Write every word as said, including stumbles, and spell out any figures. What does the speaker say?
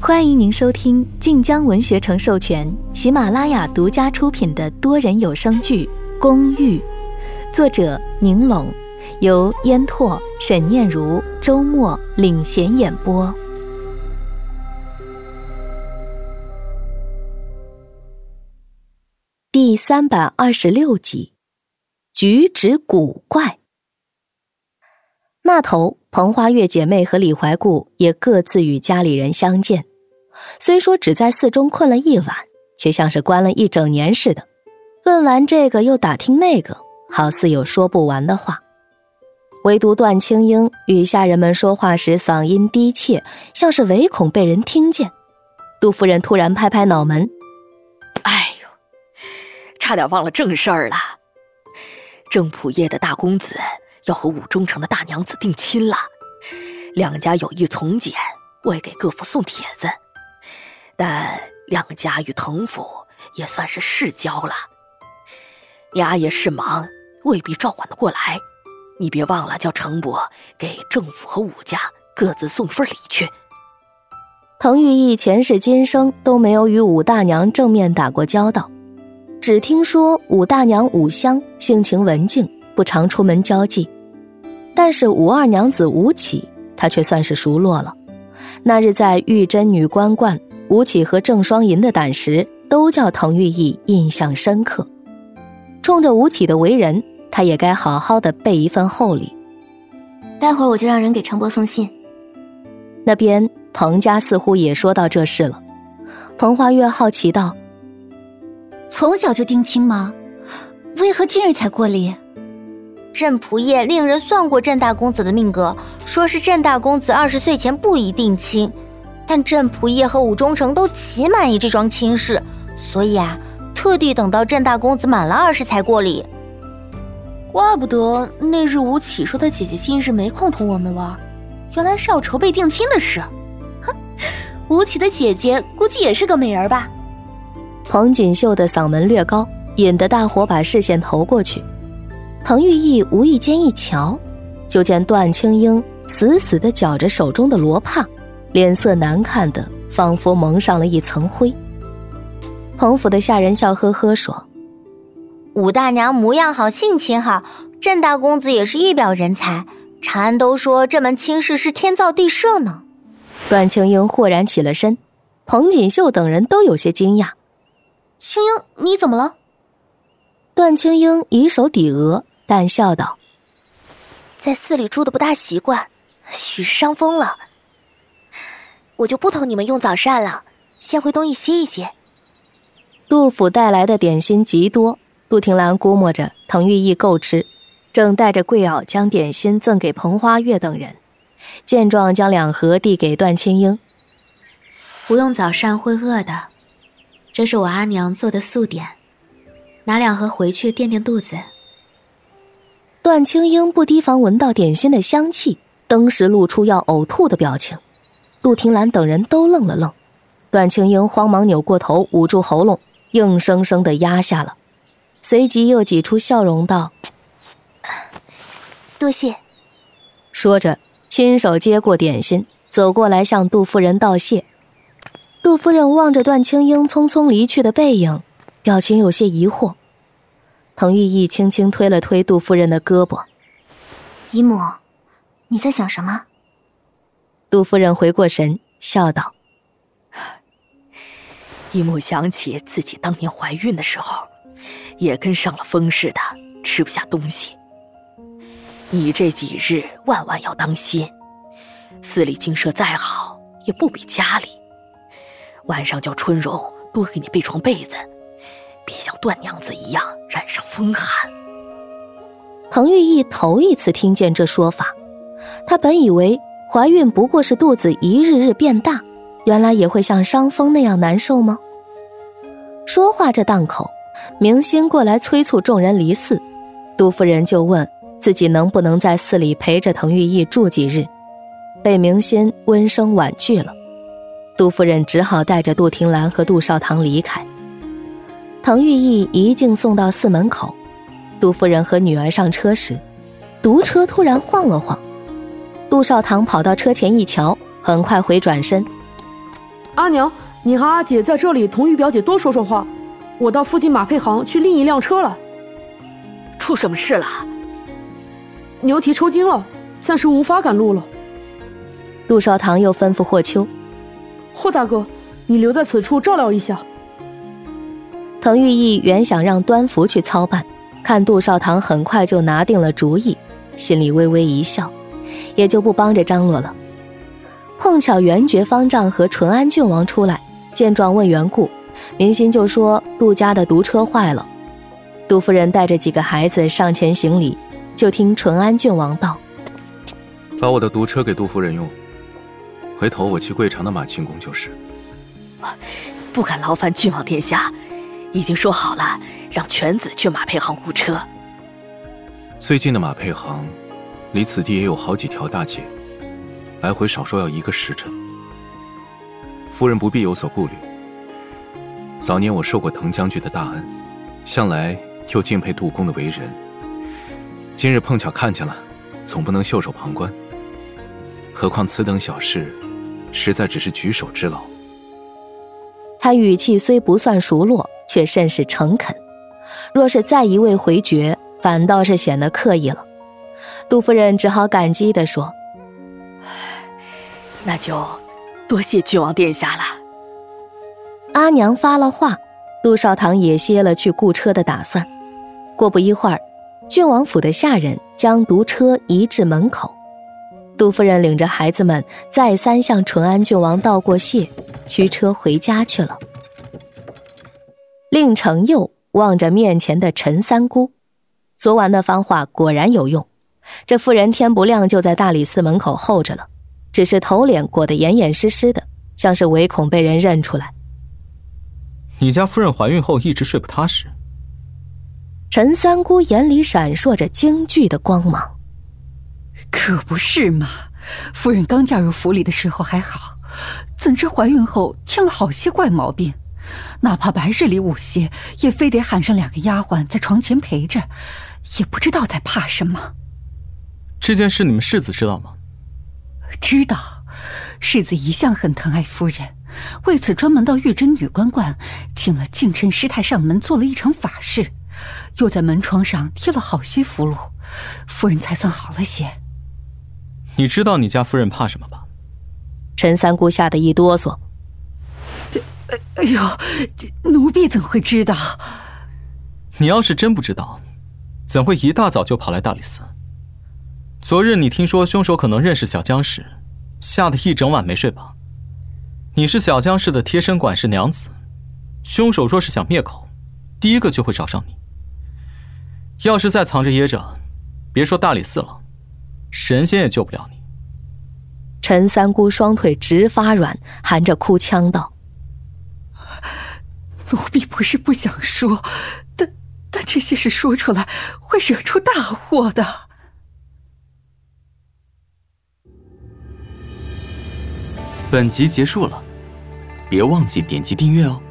欢迎您收听晋江文学城授权、喜马拉雅独家出品的多人有声剧《公寓》，作者宁龙，由烟拓、沈念如、周末领衔演播。第三百二十六集，举止古怪。那头，彭花月姐妹和李怀顾也各自与家里人相见。虽说只在寺中困了一晚，却像是关了一整年似的。问完这个又打听那个，好似有说不完的话。唯独段青英与下人们说话时嗓音低切，像是唯恐被人听见。杜夫人突然拍拍脑门： 哎呦，差点忘了正事儿了。郑普业的大公子要和武忠城的大娘子定亲了，两家有意从简，我也给各府送帖子，但两家与滕府也算是世交了。你阿爷事忙，未必召唤得过来，你别忘了叫程伯给郑府和武家各自送份礼去。 滕玉义前世今生都没有与武大娘正面打过交道，只听说武大娘武香性情文静，不常出门交际，但是武二娘子吴起他却算是熟络了。那日在玉真女官观，吴起和郑双银的胆识都叫滕玉义印象深刻。冲着吴起的为人，他也该好好的备一份厚礼。 待会儿我就让人给程伯送信。 那边彭家似乎也说到这事了。彭花月好奇道： 从小就定亲吗？为何今日才过礼？ 郑仆业令人算过郑大公子的命格，说是郑大公子二十岁前不宜定亲，但郑仆业和武忠城都极满意这桩亲事，所以啊，特地等到郑大公子满了二十才过礼。 怪不得那日吴起说他姐姐今日没空同我们玩，原来是要筹备定亲的事。哼，吴起的姐姐估计也是个美人吧。 彭锦绣的嗓门略高，引得大伙把视线投过去。滕玉义无意间一瞧，就见段青英死死地绞着手中的罗帕，脸色难看的仿佛蒙上了一层灰。彭府的下人笑呵呵说： 武大娘模样好，性情好，郑大公子也是一表人才，长安都说这门亲事是天造地设呢。 段青英豁然起了身，彭锦绣等人都有些惊讶。 青英，你怎么了？ 段青英以手抵额，淡笑道： 在寺里住的不大习惯，许是伤风了。我就不同你们用早膳了，先回东邑歇一歇。 杜甫带来的点心极多，杜庭兰估摸着滕玉义够吃，正带着桂袄将点心赠给彭花月等人，见状将两盒递给段青英。 不用早膳会饿的，这是我阿娘做的素点，拿两盒回去垫垫肚子。 段青英不提防闻到点心的香气，登时露出要呕吐的表情。杜庭兰等人都愣了愣，段青英慌忙扭过头，捂住喉咙，硬生生地压下了，随即又挤出笑容道： 多谢。 说着亲手接过点心，走过来向杜夫人道谢。杜夫人望着段青英匆匆离去的背影，表情有些疑惑。滕玉义轻轻推了推杜夫人的胳膊： 姨母，你在想什么？ 杜夫人回过神，笑道： 姨母想起自己当年怀孕的时候，也跟上了风似的，吃不下东西。你这几日万万要当心，寺里精舍再好，也不比家里。晚上叫春荣多给你备床被子，别像段娘子一样染上风寒。 滕玉义头一次听见这说法，他本以为怀孕不过是肚子一日日变大，原来也会像伤风那样难受吗？说话这档口，明心过来催促众人离寺，杜夫人就问自己能不能在寺里陪着滕玉义住几日，被明心温声婉拒了。杜夫人只好带着杜庭兰和杜少堂离开。滕玉义一径送到寺门口，杜夫人和女儿上车时，毒车突然晃了晃，杜少堂跑到车前一瞧，很快回转身： 阿娘，你和阿姐在这里同玉表姐多说说话，我到附近马配行去另一辆车了。 出什么事了？ 牛蹄抽筋了，暂时无法赶路了。 杜少棠又吩咐霍秋：“ 霍大哥，你留在此处照料一下。” 滕玉义原想让端福去操办，看杜少棠很快就拿定了主意，心里微微一笑，也就不帮着张罗了。碰巧元觉方丈和淳安郡王出来，见状问缘故，民心就说杜家的毒车坏了。杜夫人带着几个孩子上前行礼，就听淳安郡王道：“ 把我的毒车给杜夫人用，回头我骑贵长的马进宫就是。” 不敢劳烦郡王殿下，已经说好了，让犬子去马配行雇车。 最近的马配行，离此地也有好几条大街，来回少说要一个时辰。夫人不必有所顾虑。早年我受过滕将军的大恩，向来又敬佩杜公的为人。今日碰巧看见了，总不能袖手旁观。何况此等小事，实在只是举手之劳。 他语气虽不算熟络，却甚是诚恳。若是再一味回绝，反倒是显得刻意了。杜夫人只好感激地说：“ 那就多谢郡王殿下了。” 阿娘发了话，杜少棠也歇了去雇车的打算。过不一会儿，郡王府的下人将毒车移至门口。杜夫人领着孩子们再三向淳安郡王道过谢，驱车回家去了。令程佑望着面前的陈三姑，昨晚那番话果然有用，这妇人天不亮就在大理寺门口候着了，只是头脸裹得严严实实的，像是唯恐被人认出来。 你家夫人怀孕后一直睡不踏实。 陈三姑眼里闪烁着惊惧的光芒。 可不是嘛，夫人刚嫁入府里的时候还好，怎知怀孕后添了好些怪毛病，哪怕白日里午歇，也非得喊上两个丫鬟在床前陪着，也不知道在怕什么。 这件事你们世子知道吗？ 知道，世子一向很疼爱夫人，为此专门到玉真女官观请了净趁师太上门做了一场法事，又在门窗上贴了好些符箓，夫人才算好了些。 你知道你家夫人怕什么吧？ 陈三姑吓得一哆嗦。 这，哎呦，奴婢怎会知道？ 你要是真不知道，怎会一大早就跑来大理寺？昨日你听说凶手可能认识小江氏，吓得一整晚没睡吧？你是小江氏的贴身管事娘子，凶手若是想灭口，第一个就会找上你。要是再藏着掖着，别说大理寺了，神仙也救不了你。 陈三姑双腿直发软，含着哭腔道：“ 奴婢不是不想说，但但这些事说出来会惹出大祸的。” 本集结束了，别忘记点击订阅哦。